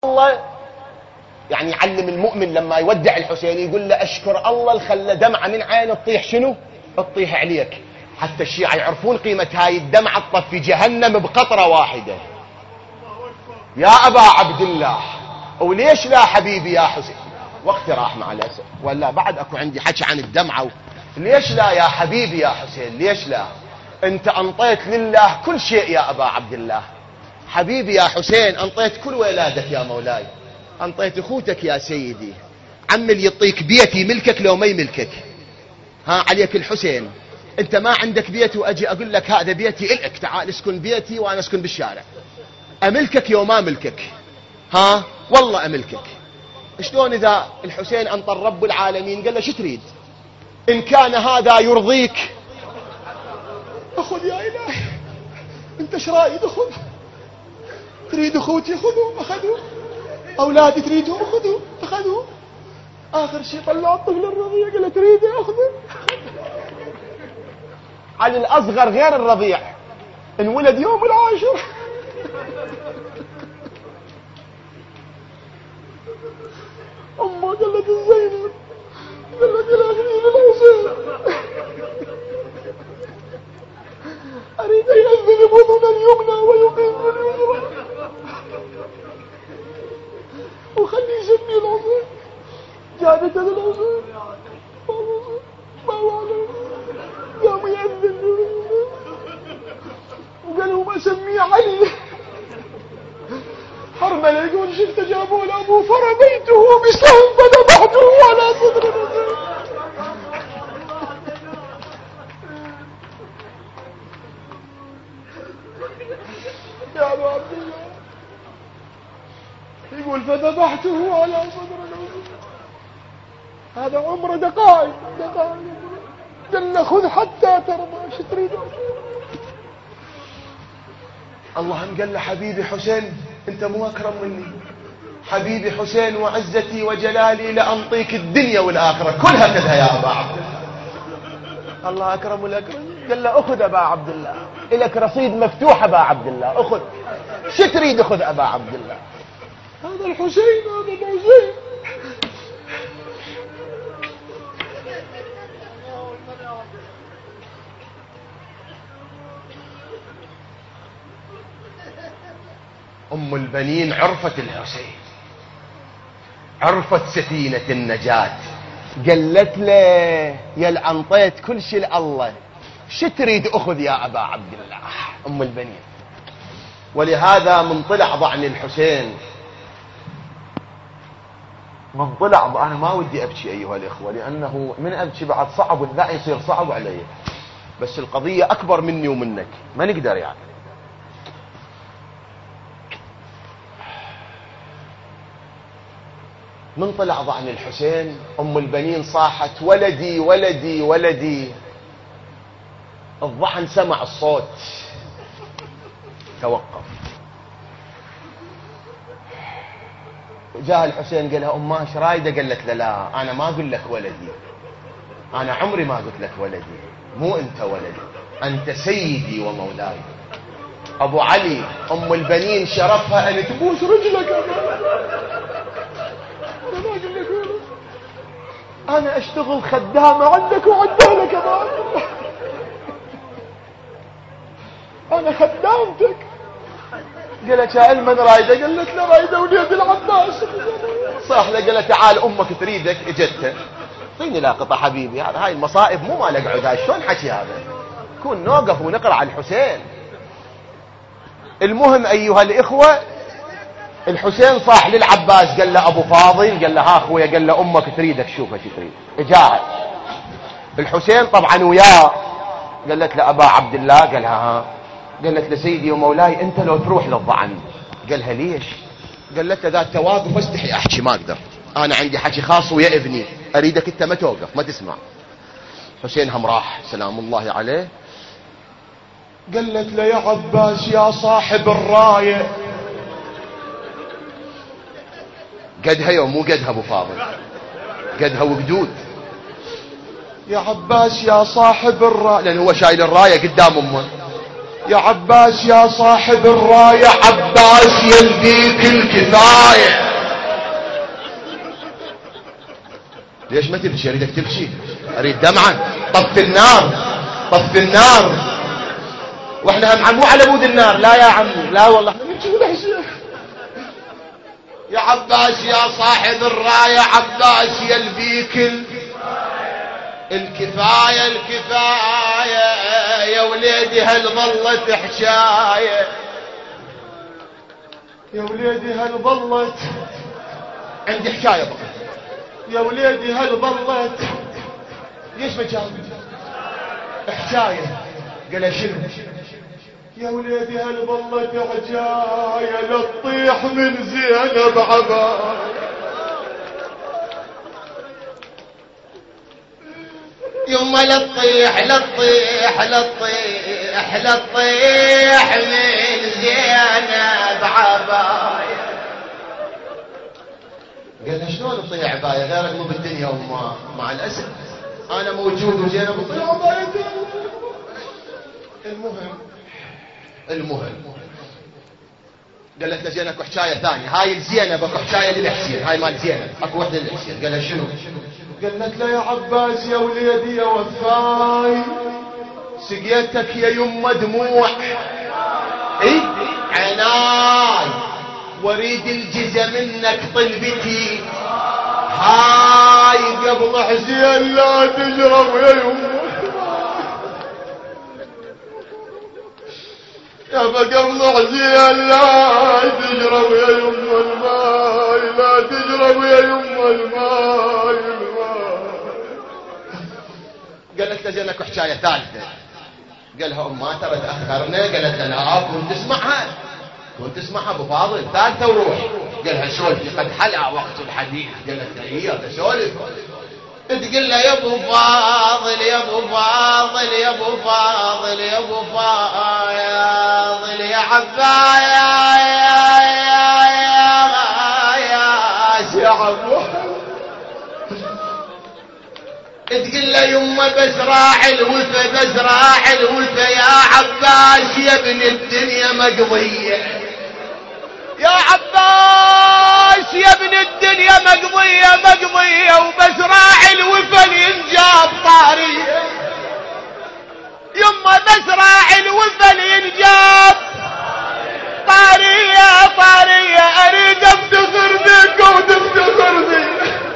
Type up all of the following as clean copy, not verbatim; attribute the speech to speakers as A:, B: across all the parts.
A: الله يعني يعلم المؤمن لما يودع الحسين يقول له اشكر الله اللي خلى دمعة من عين تطيح شنو؟ تطيح عليك. حتى الشيعة يعرفون قيمة هاي الدمعة تطفي جهنم بقطرة واحدة. يا أبا عبد الله، وليش لا حبيبي يا حسين؟ وقت راح مع الأسف، ولا بعد أكو عندي حكي عن الدمعة. ليش لا يا حبيبي يا حسين؟ ليش لا؟ أنت أنطيت لله كل شيء يا أبا عبد الله. حبيبي يا حسين، أنطيت كل ولادك يا مولاي، أنطيت أخوتك يا سيدي. عم اللي يعطيك بيتي ملكك لو ما يملكك. ها عليك الحسين، أنت ما عندك بيت وأجي أقول لك هذا بيتي إلك، تعال اسكن بيتي وأنا اسكن بالشارع. أملكك يوم ما ملكك. ها والله أملكك. شلون إذا الحسين أنطر رب العالمين قال له شو تريد؟ إن كان هذا يرضيك أخذ يا إلهي. أنت ايش رايد؟ أخذ. تريد أخوتي خذوا، أخذوا. أولادي تريدهم أخذوا، أخذوا. آخر شيء طلع الطفل الرضيع قال له تريد أخذه. على الأصغر غير الرضيع انولد يوم العاشر. أمه قالت الزينب، قالت الأخير الحسين أريد أن يأذن بأذن اليمنى ويقيم اليسرى وخلي يسمي الحسين. جابت الحسين ما وعليه، قام يأذن وقالوا ما سميه علي. حرملة يقول شفت جابوا لأبوه فرميته بسهم فذبحته على صدر الحسين. يا أبو عبد الله يقول فذبحته على صدر الحسين. هذا عمره دقائق دقائق. قال له خذ حتى ترضى، شو تريد؟ اللهم قال له حبيبي حسين انت مو اكرم مني. حبيبي حسين وعزتي وجلالي لأنطيك الدنيا والآخرة كلها كذا يا أبا عبد الله. الله أكرم الأكرم. قال له أخذ أبا عبد الله، إلك رصيد مفتوح أبا عبد الله، أخذ. شو تريد؟ أخذ أبا عبد الله. هذا الحسين، هذا الحسين. أم البنين عرفت الحسين، عرفت سفينة النجاة. قالت له يا العنطيت كل شيء لله، شو تريد؟ أخذ يا أبا عبد الله. أم البنين. ولهذا من طلع ضعن الحسين، من طلع أنا ما ودي أبكي أيها الإخوة، لأنه من أبكي بعد صعب والذا يصير صعب علي، بس القضية أكبر مني ومنك ما نقدر يعني. من طلع ضعن الحسين أم البنين صاحت ولدي ولدي ولدي. الضعن سمع الصوت توقف. جاء الحسين قال لها أمه ايش رايدة؟ قالت له لا أنا ما أقول لك ولدي، أنا عمري ما قلت لك ولدي، مو أنت ولدي، أنت سيدي ومولاي. أبو علي أم البنين شرفها أن تبوس رجلك. أنا أشتغل خدامة عندك وعندها لك أبا. أنا خدامتك. قالت يا علما رايدة؟ قالت لا رايدة وليد العباس. صاح له قالت تعال أمك تريدك. اجت اعطيني لاقطة حبيبي، هاي المصائب مو مال اقعد. هاي شلون حكي هذا؟ كون نوقف ونقرأ على الحسين. المهم أيها الإخوة، الحسين صاح للعباس قال له أبو فاضل، قال له ها أخويا، قال له أمك تريدك شوفها شو تريد. جاء الحسين طبعا وياه. قالت له أبا عبد الله، قال ها. قالت له سيدي ومولاي أنت لو تروح للضعن. قالها ليش؟ قالت له ذات تواقف استحي أحكي ما أقدر، أنا عندي حكي خاص ويا ابني، أريدك أنت ما توقف ما تسمع. حسين هم راح سلام الله عليه. قالت له يا عباس يا صاحب الراية. قدها يوم مو قدها ابو فاضل، قدها وقدود. يا عباس يا صاحب الراية، لان هو شايل الراية قدام امه. يا عباس يا صاحب الراية، عباس يلقيك الكفاية. ليش ما تبكي؟ اريدك تبكي، اريد دمعة. طف النار، طف النار. واحنا هم عمو على بود النار. لا يا عمي، لا والله يا عباس يا صاحب الراية، عباس يلبيك الكفاية الكفاية. يا وليدي هل ظلت حشاية، يا وليدي هل ظلت، عندي حكاية بقى. يا وليدي هل ظلت، ليش ما جاوب حكاية؟ قال شنو؟ يا وليدي هل ظلت حجاية للطيح من زينب عباية. يما للطيح للطيح للطيح للطيح من زينب عباية. قال له شلون تطيح عباية غيرك مو بالدنيا وما مع الأسف أنا موجود وزينب تطيح عباية. المهم قالت له زينب اكو حكايه ثانيه، هاي الزينب اكو حكايه للحسين، هاي مال زينب اكو وحده للحسين. قال له شنو؟ قالت له يا عباس يا وليدي يا وفاي، سقيتك يا يمه دموع اي عناي، واريد الجزء منك طلبتي هاي قبل حسين لا تجرب يا يمه. يا قبل حسين لا تجرب يا يمه الماي، لا تجرب يا يمه الماي. قالت له زينك حكايه ثالثه. قالها ما ترى تاخرنا. قالت له لا كنت تسمعها، كنت تسمعها ابو فاضل ثالثه وروح. قالها سولفي قد حلع وقت الحديث. قالت له هي سولف. تقول له يا ابو فاضل يا ابو فاضل يا ابو فاضل يا ابو فاضل يا عبايا يا عبو. تقول له يما بزراع الوفا بزراع الوفا يا عباس يا ابن الدنيا مقضيه، يا عباس يا ابن الدنيا مقضيه مقضيه، وبزراع الوفا ينجاب طاريه. يما بزراع الوفا ينجاب طاريه طاريه، اريد افتخر بك وتفتخر بي.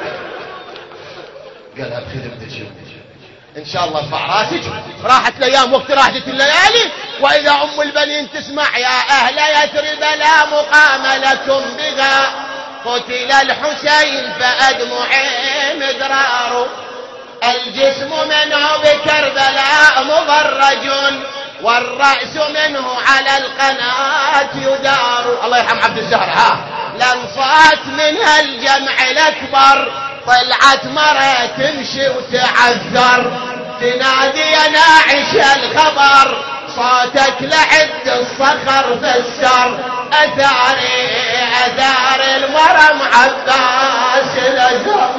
A: قالها بخدمتك ان شاء الله ارفع راسك. راحت الايام وقت راحت الليالي، واذا ام البنين تسمع يا اهل يثرب لا مقام لكم بها، قتل الحسين فادمع مدرار، الجسم منه بكربلاء مضرج، والراس منه على القناه يدار. الله يرحم عبد الزهر. ها لنصات منها الجمع الاكبر، طلعت مرة تمشي وتعذر، تنادي يا ناعش الخبر، صوتك لعد الصخر فسر، اثاري اثار المرم عباس الازهر.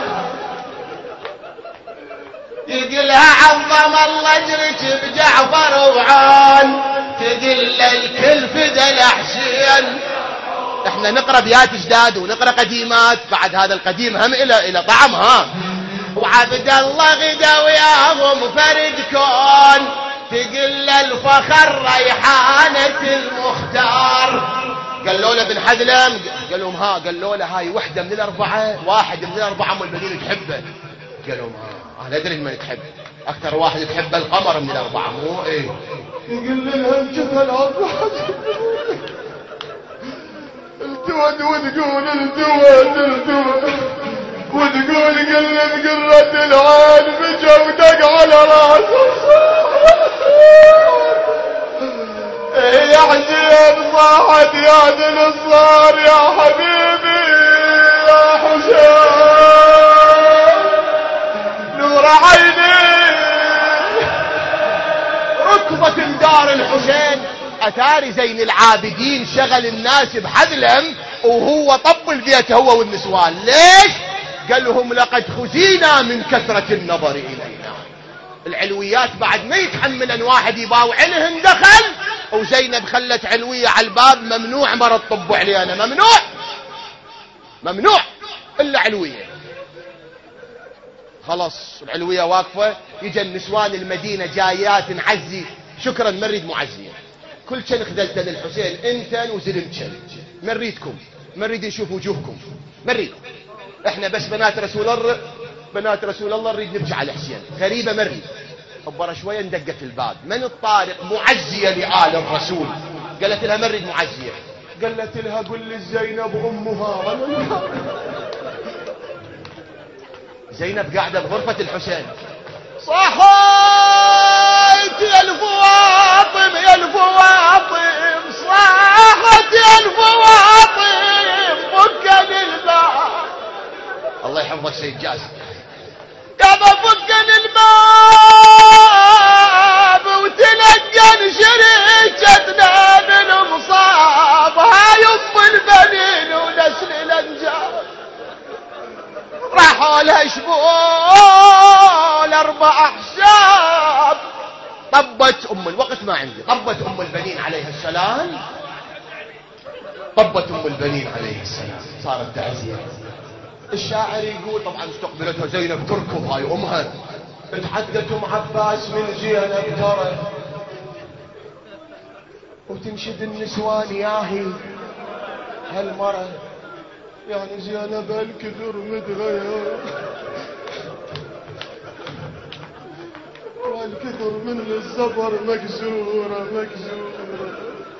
A: يقلها عظم الله اجرك بجعفر وعون، تقل الكل فدى الحسين. احنا نقرا بيات جداد ونقرا قديمات، بعد هذا القديم هم الى طعم. ها وعبد الله غدا وياهم فرد كون، تقل الفخر ريحانة المختار. قالوا له بن حذلم، قال لهم ها، قالوا له هاي وحده من الاربعه، واحد من الاربعه ام البنين تحبه. قالوا ها انا ادري من تحب، اكثر واحد تحب القمر من الاربعه مو ايه. يقول لهم شوف الاربعه التود وتقول التود وتقول قلت قرة العين بجودك على راسه. يا حسين صاحت يا ذي الصار يا حبيبي يا حسين نور عيني. ركضة دار الحسين، أثار زين العابدين شغل الناس بحذلم وهو طب البيت هو والنسوان. ليش؟ قال لهم لقد خزينا من كثرة النظر إلينا. العلويات بعد ما يتحمل أن واحد يباوع لهن دخل وزينب خلت علوية على الباب، ممنوع مرة تطبوا علي أنا، ممنوع ممنوع إلا علوية. خلاص العلوية واقفة، يجي النسوان المدينة جايات نعزي، شكرا ما نريد معزية، كل شن خذلتن الحسين انتن وزلمتن، ما نريدكم، ما نريد نشوف وجوهكم، ما نريد، احنا بس بنات رسول الله، بنات رسول الله نريد نرجع على الحسين، غريبة ما نريد. أبرا شوية اندقت الباب، من الطارق؟ معزية لآل الرسول. قالت لها ما نريد معزية، قالت لها قل لي زينب أمها. زينب قاعدة بغرفة الحسين، صحيت يا الفواطم يا الفواطم، صاحت يا الفواطم فكن الباب. الله يحفظك سيد جاسم. كما فكن الباب وتلقن شريكتنا بالمصاب، هاي ام البنين ونسل الانجاب. راحوا لها شبول 4 احشاب، طبت ام الوقت ما عندي، طبت ام البنين عليها السلام، طبت ام البنين عليها السلام، صارت تعزيه. الشاعر يقول طبعا استقبلتها زينب تركض، هاي امها، تحدث ام عباس من زينب ترى، وتنشد النسوان ياهي هالمرة، يعني زينب هالكثر متغير، والكثر من الزبر مكسورة مكسورة.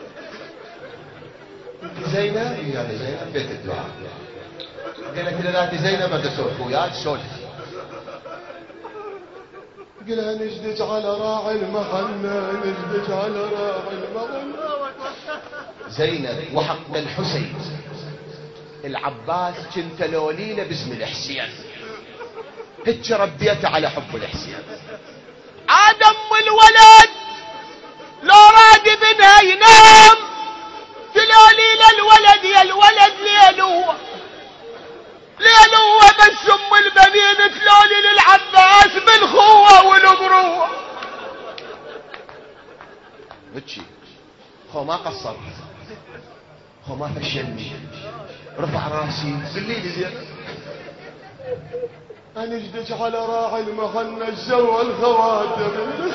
A: انت زينب؟ يعني زينب بيت الدعاء. قالت لها انت زينب ما تسولف وياك سولف. قلها نجدج على راعي المحنة، نجدج على راعي المحنة. زينب وحق الحسين العباس كنت لوليلة باسم الحسين، هيك ربيته على حب الحسين. عاد ام الولد لو راد ابنها ينام تلوليل الولد، يا الولد ليلوه ليلوه، بس ام البنين تلوليل العباس بالخوة والمروة. بتشي خو ما قصر، خو ما فشلني، رفع راسي بالليل زين، انا اجدج على راعي المغنى الزوى الخواتم،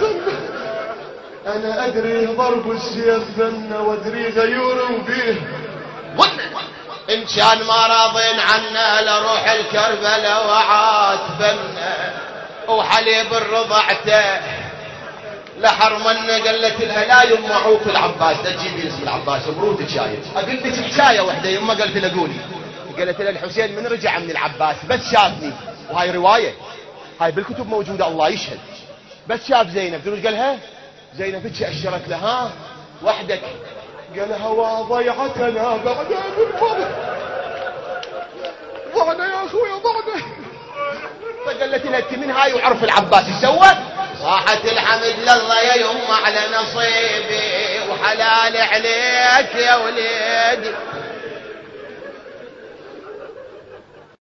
A: انا ادري ضرب السيف ذنة وادري غيور وبيه ان كان ما راضين عنا لروح الكربلاء وعاتبنا، وحليب الرضعته لحرمنا. قالت لها لا يما عوف العباس، لا تجيبي اسم العباس مروتك شايف. قلت لك حكايه وحده يما، قالت لها قولي. قالت لها الحسين من رجع من العباس بس شافني، وهاي روايه هاي بالكتب موجوده الله يشهد، بس شاف زينب. تقول قالها زينب هيك اشرت لها وحدك، قالها وضيعتنا بعدها بالفضل، ضعنا يا اخويا ضعنا. فقالت لها انت من هاي وعرف العباس ايش سوى؟ صاحت الحمد لله يا يما على نصيبي، وحلال عليك يا وليدي،